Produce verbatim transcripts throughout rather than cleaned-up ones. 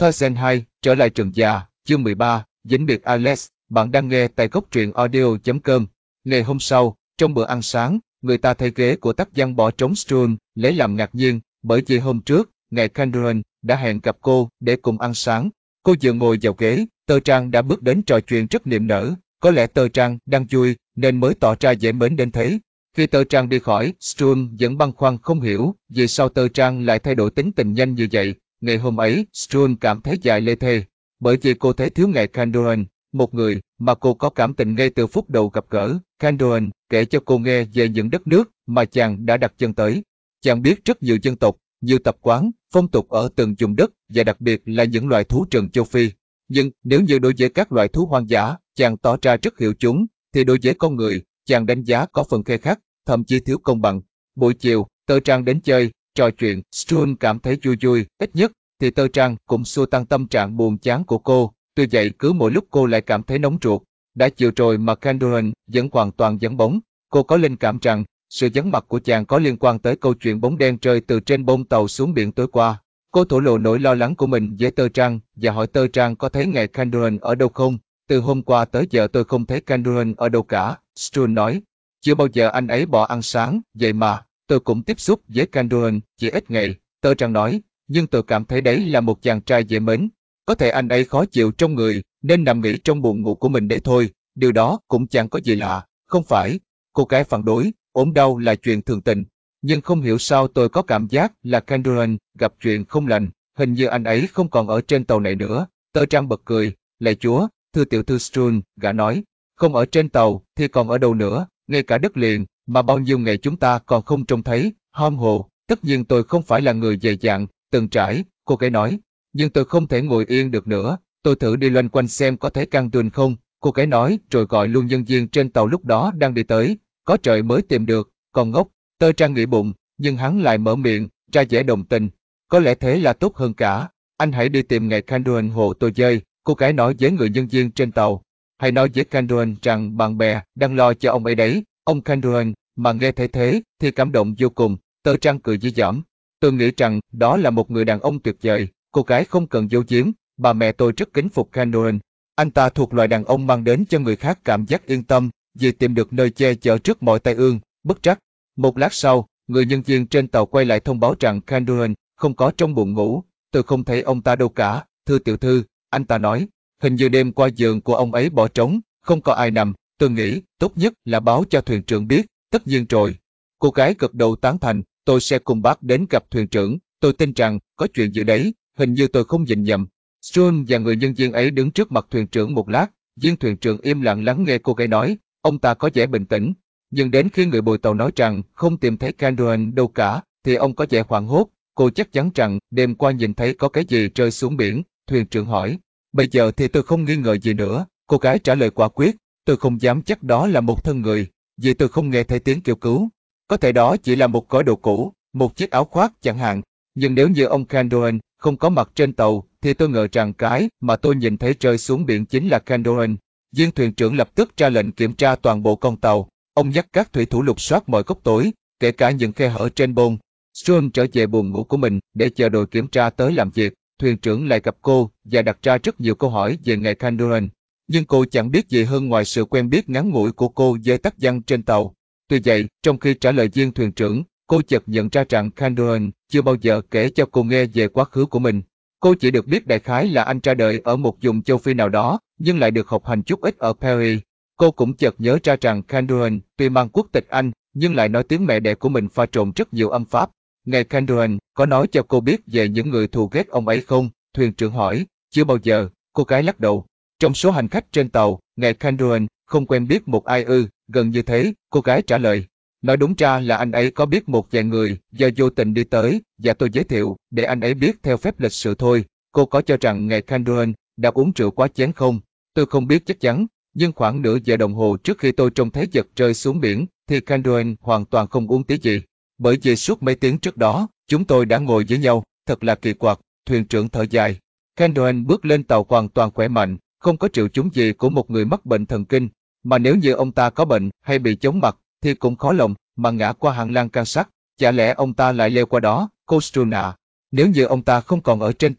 Thoisen hai, trở lại trường già, chương mười ba, dính biệt Alex, bạn đang nghe tại góc truyện audio chấm com. Ngày hôm sau, trong bữa ăn sáng, người ta thay ghế của tác văn bỏ trống Struan, lấy làm ngạc nhiên, bởi vì hôm trước, ngài Canduran đã hẹn gặp cô để cùng ăn sáng. Cô vừa ngồi vào ghế, Tơ Trang đã bước đến trò chuyện rất niềm nở, có lẽ Tơ Trang đang vui nên mới tỏ ra dễ mến đến thế. Khi Tơ Trang đi khỏi, Struan vẫn băn khoăn không hiểu vì sao Tơ Trang lại thay đổi tính tình nhanh như vậy. Ngày hôm ấy, Struan cảm thấy dài lê thê, bởi vì cô thấy thiếu ngài Canduran, một người mà cô có cảm tình ngay từ phút đầu gặp gỡ. Canduran kể cho cô nghe về những đất nước mà chàng đã đặt chân tới. Chàng biết rất nhiều dân tộc, nhiều tập quán, phong tục ở từng vùng đất và đặc biệt là những loài thú rừng châu Phi. Nhưng nếu như đối với các loài thú hoang dã, chàng tỏ ra rất hiểu chúng, thì đối với con người, chàng đánh giá có phần khe khắt, thậm chí thiếu công bằng. Buổi chiều, Tơ Trang đến chơi, trò chuyện, Struan cảm thấy vui vui, ít nhất thì Tơ Trang cũng xua tan tâm trạng buồn chán của cô. Tuy vậy cứ mỗi lúc cô lại cảm thấy nóng ruột. Đã chiều rồi mà Canduran vẫn hoàn toàn vắng bóng. Cô có linh cảm rằng sự vắng mặt của chàng có liên quan tới câu chuyện bóng đen rơi từ trên bông tàu xuống biển tối qua. Cô thổ lộ nỗi lo lắng của mình với Tơ Trang và hỏi Tơ Trang có thấy ngài Canduran ở đâu không. Từ hôm qua tới giờ tôi không thấy Canduran ở đâu cả, Struan nói. Chưa bao giờ anh ấy bỏ ăn sáng, vậy mà, tôi cũng tiếp xúc với Canduran chỉ ít ngày, Tơ Trang nói, nhưng tôi cảm thấy đấy là một chàng trai dễ mến. Có thể anh ấy khó chịu trong người, nên nằm nghỉ trong buồng ngủ của mình để thôi, điều đó cũng chẳng có gì lạ, không phải. Cô gái phản đối, ốm đau là chuyện thường tình. Nhưng không hiểu sao tôi có cảm giác là Canduran gặp chuyện không lành, hình như anh ấy không còn ở trên tàu này nữa. Tơ Trang bật cười, lạy chúa, thưa tiểu thư Struan, gã nói, không ở trên tàu thì còn ở đâu nữa, ngay cả đất liền, mà bao nhiêu ngày chúng ta còn không trông thấy, hom hồ. Tất nhiên tôi không phải là người dày dạn, từng trải, cô gái nói, nhưng tôi không thể ngồi yên được nữa, tôi thử đi loanh quanh xem có thấy Canduran không, cô gái nói rồi gọi luôn nhân viên trên tàu lúc đó đang đi tới, có trời mới tìm được, còn ngốc. Tơ Trang nghĩ bụng, nhưng hắn lại mở miệng, ra vẻ đồng tình, có lẽ thế là tốt hơn cả, anh hãy đi tìm ngài Canduran hộ tôi chơi, cô gái nói với người nhân viên trên tàu, hãy nói với Canduran rằng bạn bè đang lo cho ông ấy đấy. Ông Canduran mà nghe thấy thế thì cảm động vô cùng. Tơ Trang cười dí dỏm, tôi nghĩ rằng đó là một người đàn ông tuyệt vời, cô gái không cần giấu giếm, bà mẹ tôi rất kính phục Canduran, anh ta thuộc loại đàn ông mang đến cho người khác cảm giác yên tâm, vì tìm được nơi che chở trước mọi tai ương, bất trắc. Một lát sau, người nhân viên trên tàu quay lại thông báo rằng Canduran không có trong buồng ngủ, tôi không thấy ông ta đâu cả, thưa tiểu thư, anh ta nói, hình như đêm qua giường của ông ấy bỏ trống, không có ai nằm, tôi nghĩ tốt nhất là báo cho thuyền trưởng biết, tất nhiên rồi. Cô gái gật đầu tán thành, tôi sẽ cùng bác đến gặp thuyền trưởng, tôi tin rằng có chuyện gì đấy, hình như tôi không nhìn nhầm. Struan và người nhân viên ấy đứng trước mặt thuyền trưởng một lát, viên thuyền trưởng im lặng lắng nghe cô gái nói, ông ta có vẻ bình tĩnh, nhưng đến khi người bồi tàu nói rằng không tìm thấy Canduran đâu cả, thì ông có vẻ hoảng hốt, cô chắc chắn rằng đêm qua nhìn thấy có cái gì rơi xuống biển, thuyền trưởng hỏi, bây giờ thì tôi không nghi ngờ gì nữa, cô gái trả lời quả quyết, tôi không dám chắc đó là một thân người, vì tôi không nghe thấy tiếng kêu cứu, có thể đó chỉ là một gói đồ cũ, một chiếc áo khoác chẳng hạn, nhưng nếu như ông Canduran không có mặt trên tàu, thì tôi ngờ rằng cái mà tôi nhìn thấy rơi xuống biển chính là Canduran. Viên thuyền trưởng lập tức ra lệnh kiểm tra toàn bộ con tàu, ông dắt các thủy thủ lục soát mọi góc tối, kể cả những khe hở trên bông. Struan trở về buồng ngủ của mình để chờ đội kiểm tra tới làm việc, thuyền trưởng lại gặp cô và đặt ra rất nhiều câu hỏi về ngài Canduran. Nhưng cô chẳng biết gì hơn ngoài sự quen biết ngắn ngủi của cô với tác văn trên tàu. Tuy vậy, trong khi trả lời viên thuyền trưởng, cô chợt nhận ra rằng Canduran chưa bao giờ kể cho cô nghe về quá khứ của mình. Cô chỉ được biết đại khái là anh ra đời ở một vùng châu Phi nào đó, nhưng lại được học hành chút ít ở Paris. Cô cũng chợt nhớ ra rằng Canduran tuy mang quốc tịch Anh, nhưng lại nói tiếng mẹ đẻ của mình pha trộn rất nhiều âm Pháp. Ngài Canduran có nói cho cô biết về những người thù ghét ông ấy không? Thuyền trưởng hỏi. Chưa bao giờ, cô gái lắc đầu. Trong số hành khách trên tàu, ngài Canduran không quen biết một ai ư, gần như thế, cô gái trả lời. Nói đúng ra là anh ấy có biết một vài người do vô tình đi tới, và tôi giới thiệu để anh ấy biết theo phép lịch sự thôi. Cô có cho rằng ngài Canduran đã uống rượu quá chén không? Tôi không biết chắc chắn, nhưng khoảng nửa giờ đồng hồ trước khi tôi trông thấy vật rơi xuống biển, thì Canduran hoàn toàn không uống tí gì. Bởi vì suốt mấy tiếng trước đó, chúng tôi đã ngồi với nhau, thật là kỳ quặc, thuyền trưởng thở dài. Canduran bước lên tàu hoàn toàn khỏe mạnh, không có triệu chứng gì của một người mắc bệnh thần kinh, mà nếu như ông ta có bệnh hay bị chóng mặt, thì cũng khó lòng mà ngã qua hàng lan can sắt, chả lẽ ông ta lại leo qua đó, cô Struan à? Nếu như ông ta không còn ở trên tàu,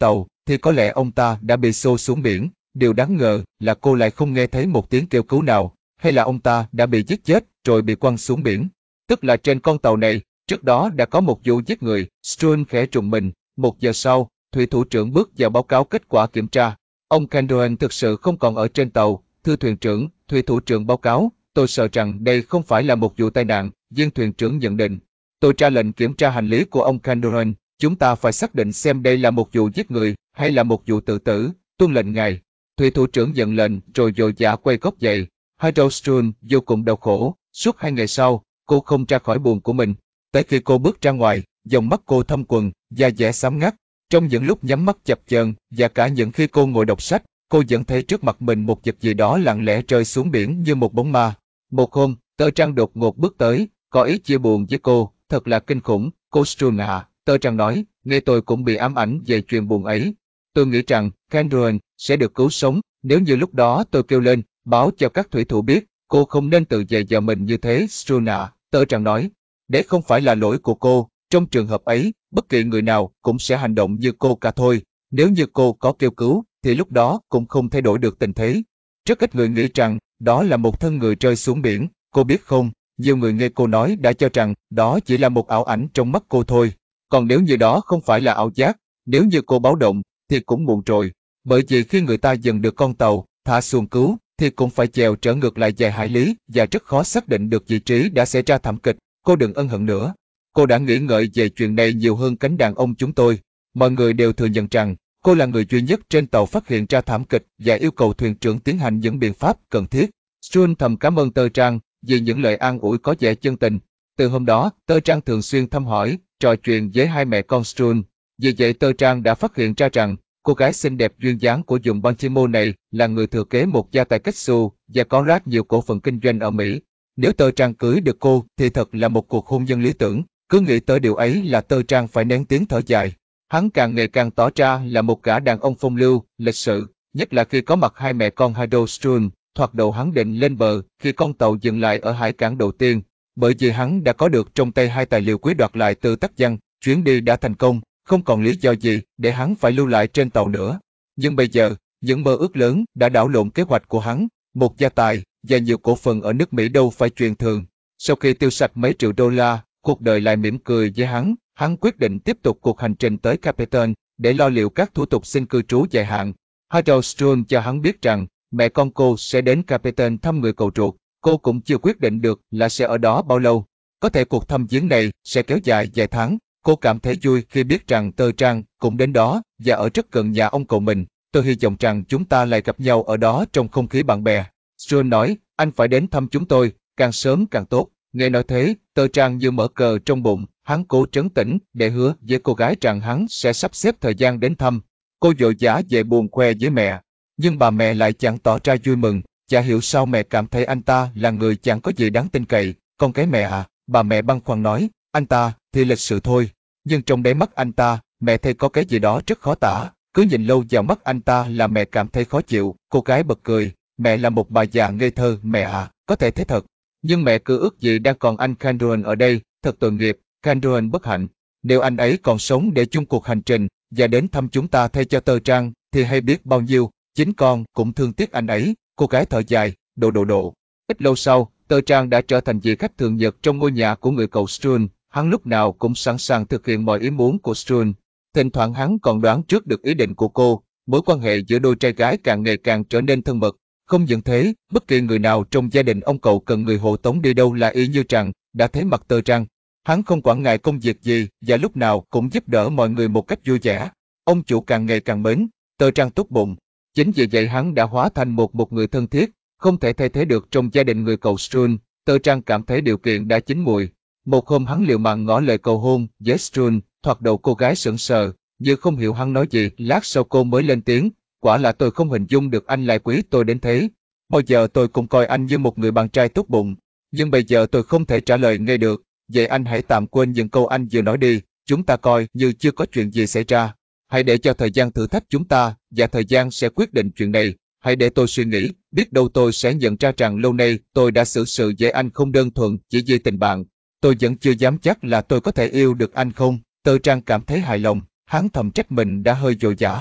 thì có lẽ ông ta đã bị xô xuống biển. Điều đáng ngờ là cô lại không nghe thấy một tiếng kêu cứu nào, hay là ông ta đã bị giết chết rồi bị quăng xuống biển. Tức là trên con tàu này, trước đó đã có một vụ giết người. Stroon khẽ trùng mình. Một giờ sau, thủy thủ trưởng bước vào báo cáo kết quả kiểm tra. Ông Cameron thực sự không còn ở trên tàu. Thưa thuyền trưởng, thủy thủ trưởng báo cáo, tôi sợ rằng đây không phải là một vụ tai nạn, viên thuyền trưởng nhận định. Tôi ra lệnh kiểm tra hành lý của ông Cameron. Chúng ta phải xác định xem đây là một vụ giết người hay là một vụ tự tử. Tuân lệnh ngài. Thủy thủ trưởng nhận lệnh rồi vội vã quay gót dậy. Hyde Stroon vô cùng đau khổ. Suốt hai ngày sau, cô không ra khỏi buồng của mình. Tới khi cô bước ra ngoài, dòng mắt cô thâm quầng, da dẻ xám ngắt. Trong những lúc nhắm mắt chập chờn và cả những khi cô ngồi đọc sách, cô vẫn thấy trước mặt mình một vật gì đó lặng lẽ rơi xuống biển như một bóng ma. Một hôm, Tơ Trăng đột ngột bước tới, có ý chia buồn với cô. Thật là kinh khủng, cô Stroon à. Tơ Trăng nói, nghe tôi cũng bị ám ảnh về chuyện buồn ấy. Tôi nghĩ rằng Cameron sẽ được cứu sống nếu như lúc đó tôi kêu lên, báo cho các thủy thủ biết. Cô không nên tự dày vò mình như thế, Stroon à. Tơ Trăng nói, đấy không phải là lỗi của cô. Trong trường hợp ấy, bất kỳ người nào cũng sẽ hành động như cô cả thôi. Nếu như cô có kêu cứu, thì lúc đó cũng không thay đổi được tình thế. Rất ít người nghĩ rằng đó là một thân người rơi xuống biển. Cô biết không, nhiều người nghe cô nói đã cho rằng đó chỉ là một ảo ảnh trong mắt cô thôi. Còn nếu như đó không phải là ảo giác, nếu như cô báo động, thì cũng muộn rồi. Bởi vì khi người ta dừng được con tàu, thả xuồng cứu, thì cũng phải chèo trở ngược lại vài hải lý và rất khó xác định được vị trí đã xảy ra thảm kịch. Cô đừng ân hận nữa. Cô đã nghĩ ngợi về chuyện này nhiều hơn cánh đàn ông chúng tôi. Mọi người đều thừa nhận rằng cô là người duy nhất trên tàu phát hiện ra thảm kịch và yêu cầu thuyền trưởng tiến hành những biện pháp cần thiết. Stroon thầm cảm ơn Tơ Trang vì những lời an ủi có vẻ chân tình. Từ hôm đó, Tơ Trang thường xuyên thăm hỏi, trò chuyện với hai mẹ con Stroon. Vì vậy Tơ Trang đã phát hiện ra rằng cô gái xinh đẹp duyên dáng của vùng Baltimore này là người thừa kế một gia tài cách xù và có rất nhiều cổ phần kinh doanh ở Mỹ. Nếu Tơ Trang cưới được cô thì thật là một cuộc hôn nhân lý tưởng. Cứ nghĩ tới điều ấy là Tơ Trang phải nén tiếng thở dài. Hắn càng ngày càng tỏ ra là một gã đàn ông phong lưu, lịch sự, nhất là khi có mặt hai mẹ con Hyde Stroon. Thoạt đầu hắn định lên bờ khi con tàu dừng lại ở hải cảng đầu tiên, bởi vì hắn đã có được trong tay hai tài liệu quý đoạt lại từ Tắc Giang. Chuyến đi đã thành công, không còn lý do gì để hắn phải lưu lại trên tàu nữa. Nhưng bây giờ, những mơ ước lớn đã đảo lộn kế hoạch của hắn. Một gia tài và nhiều cổ phần ở nước Mỹ đâu phải chuyện thường. Sau khi tiêu sạch mấy triệu đô la, cuộc đời lại mỉm cười với hắn. Hắn quyết định tiếp tục cuộc hành trình tới Capleton để lo liệu các thủ tục xin cư trú dài hạn. Hyde Stroon cho hắn biết rằng mẹ con cô sẽ đến Capleton thăm người cậu ruột. Cô cũng chưa quyết định được là sẽ ở đó bao lâu. Có thể cuộc thăm viếng này sẽ kéo dài vài tháng. Cô cảm thấy vui khi biết rằng Tơ Trang cũng đến đó và ở rất gần nhà ông cậu mình. Tôi hy vọng rằng chúng ta lại gặp nhau ở đó trong không khí bạn bè. Stroon nói, anh phải đến thăm chúng tôi, càng sớm càng tốt. Nghe nói thế, Tơ Trang như mở cờ trong bụng, hắn cố trấn tĩnh để hứa với cô gái rằng hắn sẽ sắp xếp thời gian đến thăm. Cô vội vã về buồn khoe với mẹ, nhưng bà mẹ lại chẳng tỏ ra vui mừng. Chả hiểu sao mẹ cảm thấy anh ta là người chẳng có gì đáng tin cậy. Con cái mẹ à, bà mẹ băn khoăn nói, anh ta thì lịch sự thôi, nhưng trong đáy mắt anh ta, mẹ thấy có cái gì đó rất khó tả. Cứ nhìn lâu vào mắt anh ta là mẹ cảm thấy khó chịu. Cô gái bật cười, mẹ là một bà già ngây thơ, mẹ à, có thể thế thật. Nhưng mẹ cứ ước gì đang còn anh Cameron ở đây, thật tội nghiệp, Cameron bất hạnh. Nếu anh ấy còn sống để chung cuộc hành trình và đến thăm chúng ta thay cho Tơ Trang, thì hay biết bao nhiêu. Chính con cũng thương tiếc anh ấy. Cô gái thở dài, độ độ độ. Ít lâu sau, Tơ Trang đã trở thành vị khách thường nhật trong ngôi nhà của người cậu Stroon. Hắn lúc nào cũng sẵn sàng thực hiện mọi ý muốn của Stroon. Thỉnh thoảng hắn còn đoán trước được ý định của cô. Mối quan hệ giữa đôi trai gái càng ngày càng trở nên thân mật. Không những thế, bất kỳ người nào trong gia đình ông cậu cần người hộ tống đi đâu là y như rằng đã thấy mặt Tơ Trang. Hắn không quản ngại công việc gì và lúc nào cũng giúp đỡ mọi người một cách vui vẻ. Ông chủ càng ngày càng mến Tơ Trang tốt bụng. Chính vì vậy hắn đã hóa thành một một người thân thiết, không thể thay thế được trong gia đình người cậu Stroon. Tơ Trang cảm thấy điều kiện đã chín mùi. Một hôm hắn liều mạng ngỏ lời cầu hôn với Stroon, thoạt đầu cô gái sững sờ, như không hiểu hắn nói gì. Lát sau cô mới lên tiếng, quả là tôi không hình dung được anh lại quý tôi đến thế. Bao giờ tôi cũng coi anh như một người bạn trai tốt bụng, nhưng bây giờ tôi không thể trả lời ngay được. Vậy anh hãy tạm quên những câu anh vừa nói đi, chúng ta coi như chưa có chuyện gì xảy ra. Hãy để cho thời gian thử thách chúng ta, và thời gian sẽ quyết định chuyện này. Hãy để tôi suy nghĩ, biết đâu tôi sẽ nhận ra rằng lâu nay tôi đã xử sự với anh không đơn thuần chỉ vì tình bạn. Tôi vẫn chưa dám chắc là tôi có thể yêu được anh không. Tơ Trang cảm thấy hài lòng, hắn thầm trách mình đã hơi dội dã.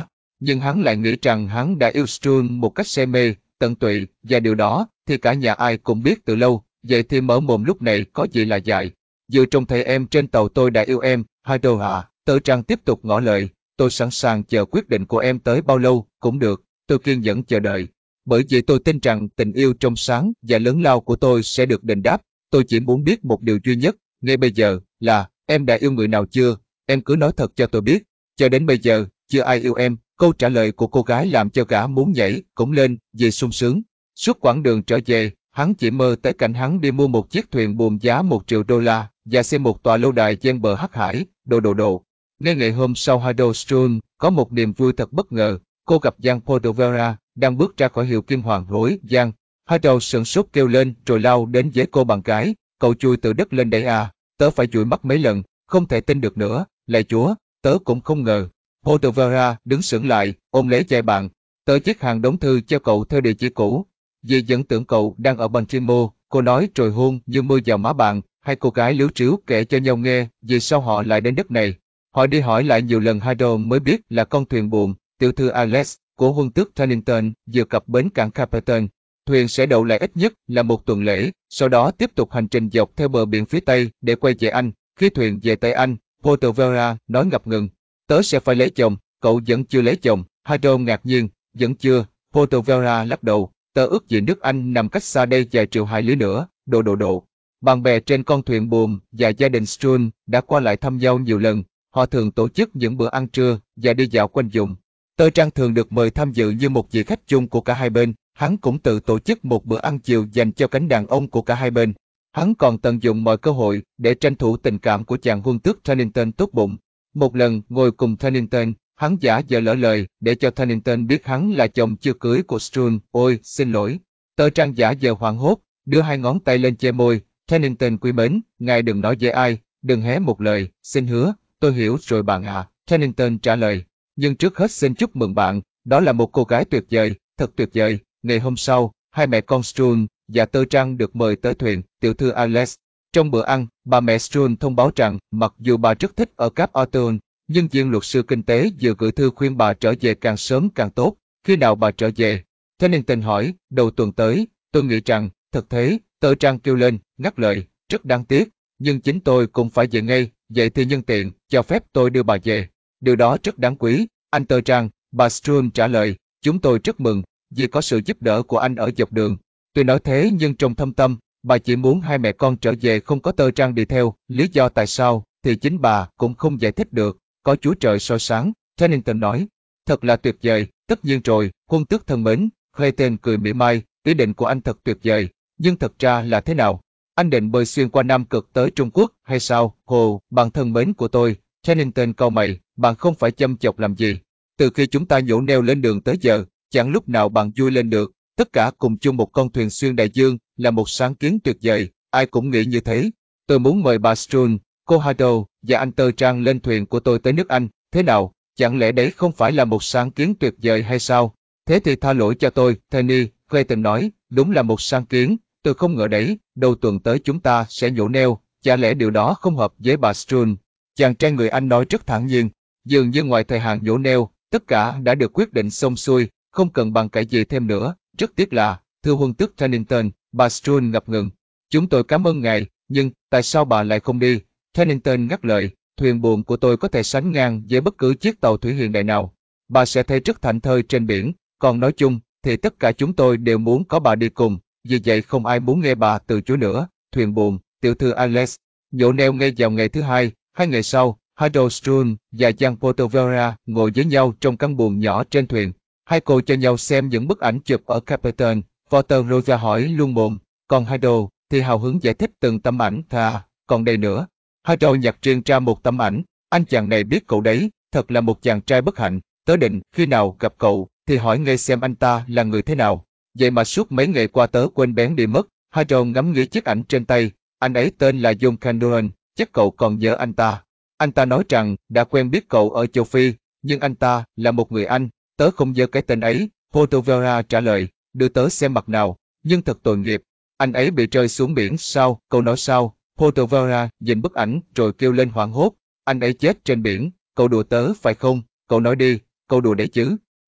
Nhưng hắn lại nghĩ rằng hắn đã yêu Struan một cách say mê, tận tụy, và điều đó thì cả nhà ai cũng biết từ lâu, vậy thì mở mồm lúc này có gì là dại. Dựa trông thấy em trên tàu tôi đã yêu em, Hydro ạ. Tơ Trăng tiếp tục ngỏ lời, tôi sẵn sàng chờ quyết định của em tới bao lâu cũng được, tôi kiên nhẫn chờ đợi. Bởi vì tôi tin rằng tình yêu trong sáng và lớn lao của tôi sẽ được đền đáp. Tôi chỉ muốn biết một điều duy nhất, ngay bây giờ, là em đã yêu người nào chưa? Em cứ nói thật cho tôi biết. Cho đến bây giờ, chưa ai yêu em. Câu trả lời của cô gái làm cho gã muốn nhảy cũng lên vì sung sướng. Suốt quãng đường trở về, hắn chỉ mơ tới cảnh hắn đi mua một chiếc thuyền buồm giá một triệu đô la và xây một tòa lâu đài ven bờ Hắc Hải, đồ đồ đồ. Ngay ngày hôm sau, Hydro Struan có một niềm vui thật bất ngờ. Cô gặp Giang Portovera đang bước ra khỏi hiệu kim hoàng rối. Giang, Hydro sửng sốt kêu lên rồi lao đến với cô bạn gái. Cậu chui từ đất lên đấy à? Tớ phải dụi mắt mấy lần, không thể tin được nữa. Lạy Chúa, tớ cũng không ngờ. Portovera đứng sững lại, ôm lấy vai bạn. Tớ viết hàng đống thư cho cậu theo địa chỉ cũ. Vì vẫn tưởng cậu đang ở Baltimore, cô nói rồi hôn như mưa vào má bạn. Hai cô gái líu tríu kể cho nhau nghe vì sao họ lại đến đất này. Họ đi hỏi lại nhiều lần, Hydro mới biết là con thuyền buồm, tiểu thư Alex, của huân tước Tennington vừa cập bến cảng Caperton. Thuyền sẽ đậu lại ít nhất là một tuần lễ, sau đó tiếp tục hành trình dọc theo bờ biển phía Tây để quay về Anh. Khi thuyền về tới Anh, Portovera nói ngập ngừng, tớ sẽ phải lấy chồng, cậu vẫn chưa lấy chồng. Hydro ngạc nhiên, vẫn chưa. Portovera lắc đầu, tớ ước gì nước Anh nằm cách xa đây vài triệu hải lý nữa, độ độ độ. Bạn bè trên con thuyền buồm và gia đình Struan đã qua lại thăm nhau nhiều lần. Họ thường tổ chức những bữa ăn trưa và đi dạo quanh vùng. Tơ Trăng thường được mời tham dự như một vị khách chung của cả hai bên. Hắn cũng tự tổ chức một bữa ăn chiều dành cho cánh đàn ông của cả hai bên. Hắn còn tận dụng mọi cơ hội để tranh thủ tình cảm của chàng huân tước Tennington tốt bụng. Một lần ngồi cùng Tennington, hắn giả vờ lỡ lời để cho Tennington biết hắn là chồng chưa cưới của Struan. Ôi, xin lỗi. Tơ Trăng giả vờ hoảng hốt, đưa hai ngón tay lên che môi. Tennington quý mến, ngài đừng nói với ai, đừng hé một lời, xin hứa. Tôi hiểu rồi bạn ạ, à. Tennington trả lời. Nhưng trước hết xin chúc mừng bạn, đó là một cô gái tuyệt vời, thật tuyệt vời. Ngày hôm sau, hai mẹ con Struan và Tơ Trăng được mời tới thuyền tiểu thư Alex. Trong bữa ăn, bà mẹ Struan thông báo rằng mặc dù bà rất thích ở Cap Orton, nhưng viên luật sư kinh tế vừa gửi thư khuyên bà trở về càng sớm càng tốt. Khi nào bà trở về? Tennington hỏi. Đầu tuần tới. Tôi nghĩ rằng, thật thế, Tơ Trăng kêu lên, ngắt lời, rất đáng tiếc, nhưng chính tôi cũng phải về ngay. Vậy thì nhân tiện, cho phép tôi đưa bà về. Điều đó rất đáng quý, anh Tơ Trăng. Bà Struan trả lời. Chúng tôi rất mừng, vì có sự giúp đỡ của anh ở dọc đường. Tôi nói thế nhưng trong thâm tâm, bà chỉ muốn hai mẹ con trở về không có Tơ Trăng đi theo. Lý do tại sao, thì chính bà cũng không giải thích được. Có Chúa Trời soi sáng, Tennington nói. Thật là tuyệt vời, tất nhiên rồi, huân tước thân mến. Clayton cười mỉa mai, ý định của anh thật tuyệt vời, nhưng thật ra là thế nào? Anh định bơi xuyên qua Nam Cực tới Trung Quốc hay sao? Hồ, bạn thân mến của tôi, Tennington cau mày, bạn không phải châm chọc làm gì. Từ khi chúng ta nhổ neo lên đường tới giờ, chẳng lúc nào bạn vui lên được. Tất cả cùng chung một con thuyền xuyên đại dương là một sáng kiến tuyệt vời, ai cũng nghĩ như thế. Tôi muốn mời bà Struan, cô Hydro và anh Tơ Trăng lên thuyền của tôi tới nước Anh, thế nào? Chẳng lẽ đấy không phải là một sáng kiến tuyệt vời hay sao? Thế thì tha lỗi cho tôi, Tenny, Clayton nói, đúng là một sáng kiến, tôi không ngờ đấy, đầu tuần tới chúng ta sẽ nhổ neo, chả lẽ điều đó không hợp với bà Struan? Chàng trai người Anh nói rất thản nhiên, dường như ngoài thời hạn nhổ neo, tất cả đã được quyết định xong xuôi, không cần bàn cãi gì thêm nữa, rất tiếc là, thưa huân tước Tennington, bà Struan ngập ngừng. Chúng tôi cảm ơn ngài, nhưng tại sao bà lại không đi? Tennington ngắt lời, thuyền buồm của tôi có thể sánh ngang với bất cứ chiếc tàu thủy hiện đại nào. Bà sẽ thấy rất thảnh thơi trên biển, còn nói chung, thì tất cả chúng tôi đều muốn có bà đi cùng, vì vậy không ai muốn nghe bà từ chối nữa. Thuyền buồm, tiểu thư Alex, nhổ neo ngay vào ngày thứ hai, hai ngày sau, Hydro Struan và Giang Portovera ngồi với nhau trong căn buồng nhỏ trên thuyền. Hai cô cho nhau xem những bức ảnh chụp ở Caperton. Porter Rosa hỏi luôn mồm, còn Hydro thì hào hứng giải thích từng tấm ảnh. Thà, còn đây nữa. Hydro nhặt riêng ra một tấm ảnh. Anh chàng này biết cậu đấy, thật là một chàng trai bất hạnh. Tớ định khi nào gặp cậu thì hỏi ngay xem anh ta là người thế nào. Vậy mà suốt mấy ngày qua tớ quên bén đi mất. Hydro ngắm nghía chiếc ảnh trên tay. Anh ấy tên là John Candoran, chắc cậu còn nhớ anh ta. Anh ta nói rằng đã quen biết cậu ở châu Phi, nhưng anh ta là một người Anh. Tớ không nhớ cái tên ấy. Portovera trả lời, đưa tớ xem mặt nào, nhưng thật tội nghiệp. Anh ấy bị rơi xuống biển sao? Cậu nói sao? Portovera nhìn bức ảnh rồi kêu lên hoảng hốt. Anh ấy chết trên biển, cậu đùa tớ phải không? Cậu nói đi, cậu đùa đấy chứ?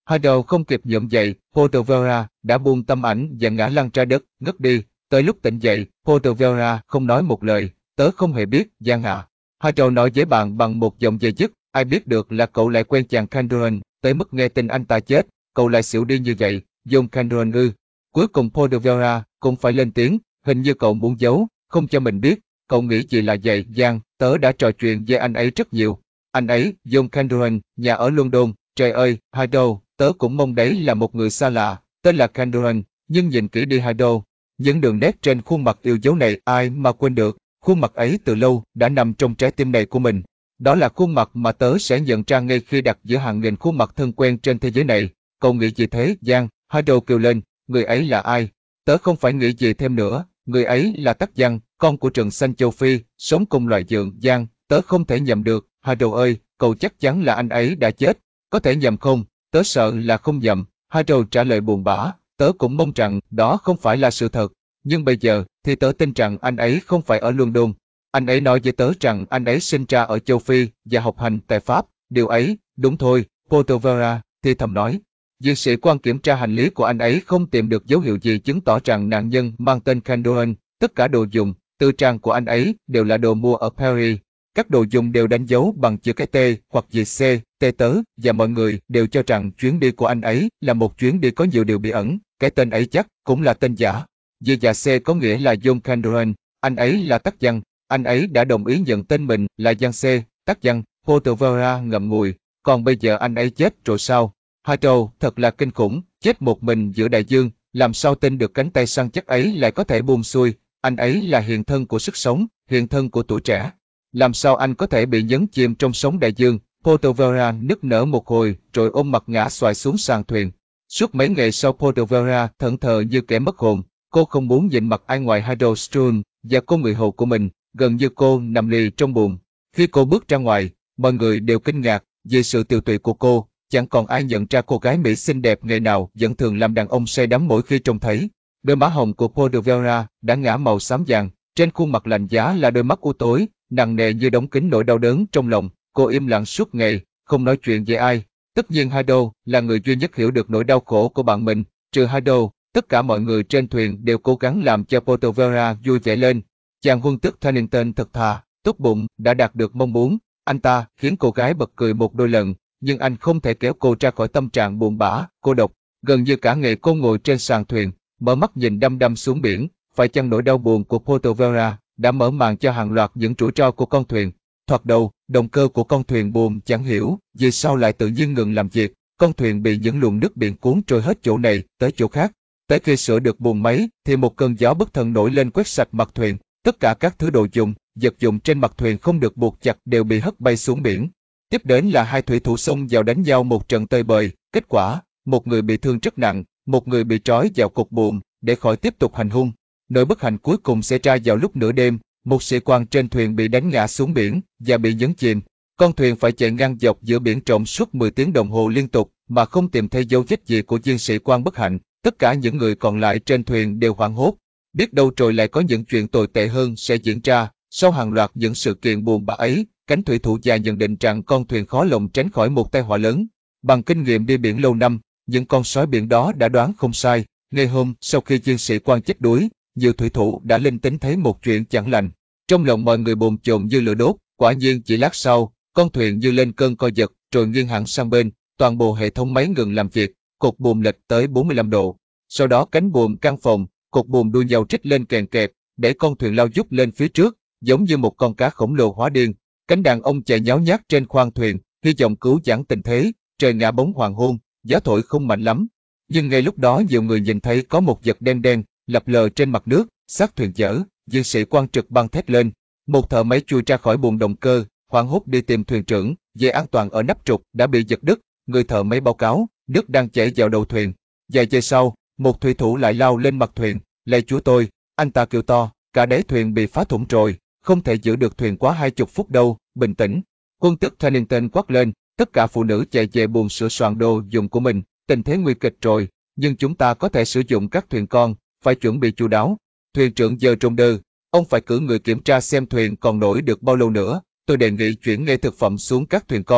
Haddo không kịp nhổm dậy, Portovera đã buông tấm ảnh và ngã lăn ra đất, ngất đi. Tới lúc tỉnh dậy, Portovera không nói một lời, tớ không hề biết, Giang hạ. Haddo nói với bạn bằng một giọng dày dứt, ai biết được là cậu lại quen chàng Candoran, tới mức nghe tin anh ta chết, cậu lại xỉu đi như vậy, John Candoran ư. Cuối cùng Portovera cũng phải lên tiếng, hình như cậu muốn giấu, không cho mình biết, cậu nghĩ gì là vậy, Giang, tớ đã trò chuyện với anh ấy rất nhiều. Anh ấy, John Candoran, nhà ở London, trời ơi, Haddo, tớ cũng mong đấy là một người xa lạ, tên là Candoran, nhưng nhìn kỹ đi Haddo, những đường nét trên khuôn mặt yêu dấu này ai mà quên được, khuôn mặt ấy từ lâu đã nằm trong trái tim này của mình. Đó là khuôn mặt mà tớ sẽ nhận ra ngay khi đặt giữa hàng nghìn khuôn mặt thân quen trên thế giới này. Cậu nghĩ gì thế, Giang? Haddo kêu lên, người ấy là ai? Tớ không phải nghĩ gì thêm nữa, người ấy là Tắc Giang, con của rừng xanh châu Phi, sống cùng loài dượng, Giang, tớ không thể nhầm được, Haddo ơi, cậu chắc chắn là anh ấy đã chết, có thể nhầm không? Tớ sợ là không nhầm, Haddo trả lời buồn bã, tớ cũng mong rằng đó không phải là sự thật, nhưng bây giờ thì tớ tin rằng anh ấy không phải ở London. Anh ấy nói với tớ rằng anh ấy sinh ra ở châu Phi và học hành tại Pháp, điều ấy, đúng thôi, Portovera thì thầm nói. Dược sĩ quan kiểm tra hành lý của anh ấy không tìm được dấu hiệu gì chứng tỏ rằng nạn nhân mang tên Candoran, tất cả đồ dùng, tư trang của anh ấy đều là đồ mua ở Paris. Các đồ dùng đều đánh dấu bằng chữ cái T hoặc chữ C, T tớ, và mọi người đều cho rằng chuyến đi của anh ấy là một chuyến đi có nhiều điều bí ẩn, cái tên ấy chắc cũng là tên giả. Dư và C có nghĩa là John Candoran, anh ấy là Tắc Giang, anh ấy đã đồng ý nhận tên mình là Giang C, Tắc Giang, Portovera ngậm ngùi, còn bây giờ anh ấy chết rồi sao? Haddo, thật là kinh khủng, chết một mình giữa đại dương, làm sao tin được cánh tay săn chắc ấy lại có thể buông xuôi, anh ấy là hiện thân của sức sống, hiện thân của tuổi trẻ. Làm sao anh có thể bị nhấn chìm trong sóng đại dương? Portovera nức nở một hồi, rồi ôm mặt ngã xoài xuống sàn thuyền. Suốt mấy ngày sau Portovera thẫn thờ như kẻ mất hồn, cô không muốn nhìn mặt ai ngoài Haddo Strun và cô người hầu của mình, gần như cô nằm lì trong buồng. Khi cô bước ra ngoài, mọi người đều kinh ngạc vì sự tiều tụy của cô, chẳng còn ai nhận ra cô gái Mỹ xinh đẹp ngày nào vẫn thường làm đàn ông say đắm mỗi khi trông thấy. Đôi má hồng của Portovera đã ngã màu xám vàng, trên khuôn mặt lạnh giá là đôi mắt u tối, nặng nề như đóng kín nỗi đau đớn trong lòng. Cô im lặng suốt ngày, không nói chuyện với ai. Tất nhiên Haddo là người duy nhất hiểu được nỗi đau khổ của bạn mình, trừ Haddo, tất cả mọi người trên thuyền đều cố gắng làm cho Portovera vui vẻ lên. Chàng quân tước Tannington thật thà, tốt bụng, đã đạt được mong muốn. Anh ta khiến cô gái bật cười một đôi lần, nhưng anh không thể kéo cô ra khỏi tâm trạng buồn bã, cô độc. Gần như cả ngày cô ngồi trên sàn thuyền, mở mắt nhìn đăm đăm xuống biển. Phải chăng nỗi đau buồn của Portovera đã mở màn cho hàng loạt những rủi ro của con thuyền? Thoạt đầu, động cơ của con thuyền buồm chẳng hiểu vì sao lại tự nhiên ngừng làm việc. Con thuyền bị những luồng nước biển cuốn trôi hết chỗ này tới chỗ khác. Tới khi sửa được buồng máy, thì một cơn gió bất thần nổi lên quét sạch mặt thuyền. Tất cả các thứ đồ dùng, vật dụng trên mặt thuyền không được buộc chặt đều bị hất bay xuống biển. Tiếp đến là hai thủy thủ xông vào đánh nhau một trận tơi bời. Kết quả, một người bị thương rất nặng, một người bị trói vào cột buồm để khỏi tiếp tục hành hung. Nỗi bất hạnh cuối cùng xảy ra vào lúc nửa đêm, một sĩ quan trên thuyền bị đánh ngã xuống biển và bị nhấn chìm. Con thuyền phải chạy ngang dọc giữa biển trộm suốt mười tiếng đồng hồ liên tục mà không tìm thấy dấu vết gì của viên sĩ quan bất hạnh. Tất cả những người còn lại trên thuyền đều hoảng hốt. Biết đâu rồi lại có những chuyện tồi tệ hơn sẽ diễn ra. Sau hàng loạt những sự kiện buồn bã ấy, cánh thủy thủ già nhận định rằng con thuyền khó lòng tránh khỏi một tai họa lớn. Bằng kinh nghiệm đi biển lâu năm, những con sói biển đó đã đoán không sai. Ngày hôm sau khi viên sĩ quan chết đuối, nhiều thủy thủ đã linh tính thấy một chuyện chẳng lành. Trong lòng mọi người bồn chồn như lửa đốt. Quả nhiên chỉ lát sau, con thuyền như lên cơn co giật, rồi nghiêng hẳn sang bên, toàn bộ hệ thống máy ngừng làm việc, cột buồm lệch tới bốn mươi lăm độ. Sau đó cánh buồm căng phồng, cột buồm đua nhau trích lên kèn kẹp, để con thuyền lao vút lên phía trước, giống như một con cá khổng lồ hóa điên. Cánh đàn ông chạy nháo nhác trên khoang thuyền, hy vọng cứu vãn tình thế. Trời ngã bóng hoàng hôn, gió thổi không mạnh lắm. Nhưng ngay lúc đó nhiều người nhìn thấy có một vật đen đen lập lờ trên mặt nước, xác thuyền dở. Viên sĩ quan trực băng thét lên. Một thợ máy chui ra khỏi buồng động cơ, hoảng hốt đi tìm thuyền trưởng. Dây an toàn ở nắp trục đã bị giật đứt. Người thợ máy báo cáo, nước đang chảy vào đầu thuyền. Vài giây sau, một thủy thủ lại lao lên mặt thuyền. Lạy chúa tôi, anh ta kêu to, cả đáy thuyền bị phá thủng rồi, không thể giữ được thuyền quá hai chục phút đâu. Bình tĩnh. Quân tước Tannington quát lên. Tất cả phụ nữ chạy về buồng sửa soạn đồ dùng của mình. Tình thế nguy kịch rồi, nhưng chúng ta có thể sử dụng các thuyền con, phải chuẩn bị chu đáo. Thuyền trưởng giờ trông đơ, ông phải cử người kiểm tra xem thuyền còn nổi được bao lâu nữa. Tôi đề nghị chuyển ngay thực phẩm xuống các thuyền con.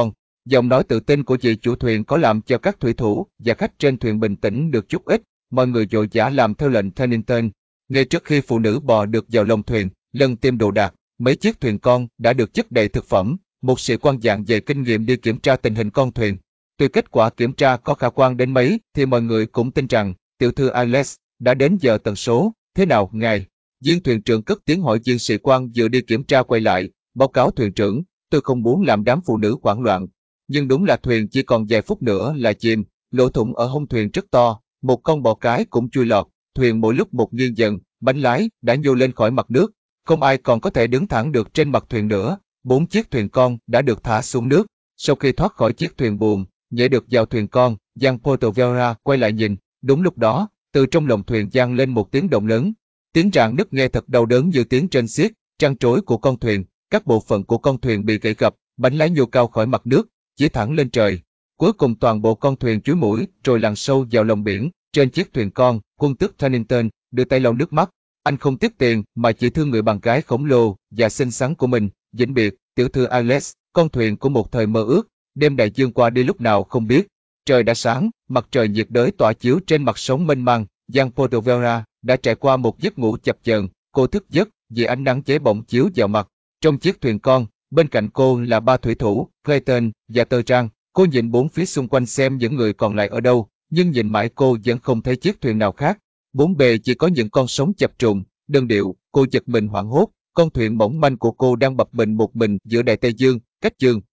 Giọng nói tự tin của vị chủ thuyền có làm cho các thủy thủ và khách trên thuyền bình tĩnh được chút ít, mọi người vội vã làm theo lệnh Pennington. Ngay trước khi phụ nữ bò được vào lồng thuyền, lần tìm đồ đạc, mấy chiếc thuyền con đã được chất đầy thực phẩm, một sĩ quan dạng về kinh nghiệm đi kiểm tra tình hình con thuyền. Tuy kết quả kiểm tra có khả quan đến mấy, thì mọi người cũng tin rằng, tiểu thư Alex đã đến giờ tần số. Thế nào, ngài? Viên thuyền trưởng cất tiếng hỏi viên sĩ quan vừa đi kiểm tra quay lại, báo cáo thuyền trưởng, tôi không muốn làm đám phụ nữ hoảng loạn. Nhưng đúng là thuyền chỉ còn vài phút nữa là chìm, lỗ thủng ở hông thuyền rất to, một con bò cái cũng chui lọt, thuyền mỗi lúc một nghiêng dần, bánh lái đã nhô lên khỏi mặt nước, không ai còn có thể đứng thẳng được trên mặt thuyền nữa. Bốn chiếc thuyền con đã được thả xuống nước. Sau khi thoát khỏi chiếc thuyền buồm, nhảy được vào thuyền con, Giang Portovera quay lại nhìn. Đúng lúc đó, từ trong lồng thuyền vang lên một tiếng động lớn. Tiếng rạn nứt nghe thật đau đớn như tiếng trên xiết, trăng trối của con thuyền. Các bộ phận của con thuyền bị gãy gập, bánh lái nhô cao khỏi mặt nước, chỉ thẳng lên trời. Cuối cùng toàn bộ con thuyền chuối mũi rồi lặn sâu vào lòng biển. Trên chiếc thuyền con, quân tước Pennington đưa tay lau nước mắt. Anh không tiếc tiền mà chỉ thương người bạn gái khổng lồ và xinh xắn của mình. Vĩnh biệt, tiểu thư Alex, con thuyền của một thời mơ ước. Đêm đại dương qua đi lúc nào không biết. Trời đã sáng, mặt trời nhiệt đới tỏa chiếu trên mặt sóng mênh mang. Giang Portovera đã trải qua một giấc ngủ chập chờn. Cô thức giấc vì ánh nắng cháy bỏng chiếu vào mặt. Trong chiếc thuyền con, bên cạnh cô là ba thủy thủ, Clayton và Tơ Trang. Cô nhìn bốn phía xung quanh xem những người còn lại ở đâu, nhưng nhìn mãi cô vẫn không thấy chiếc thuyền nào khác. Bốn bề chỉ có những con sóng chập trùng, đơn điệu. Cô giật mình hoảng hốt. Con thuyền mỏng manh của cô đang bập bềnh một mình giữa đại Tây Dương, cách dương.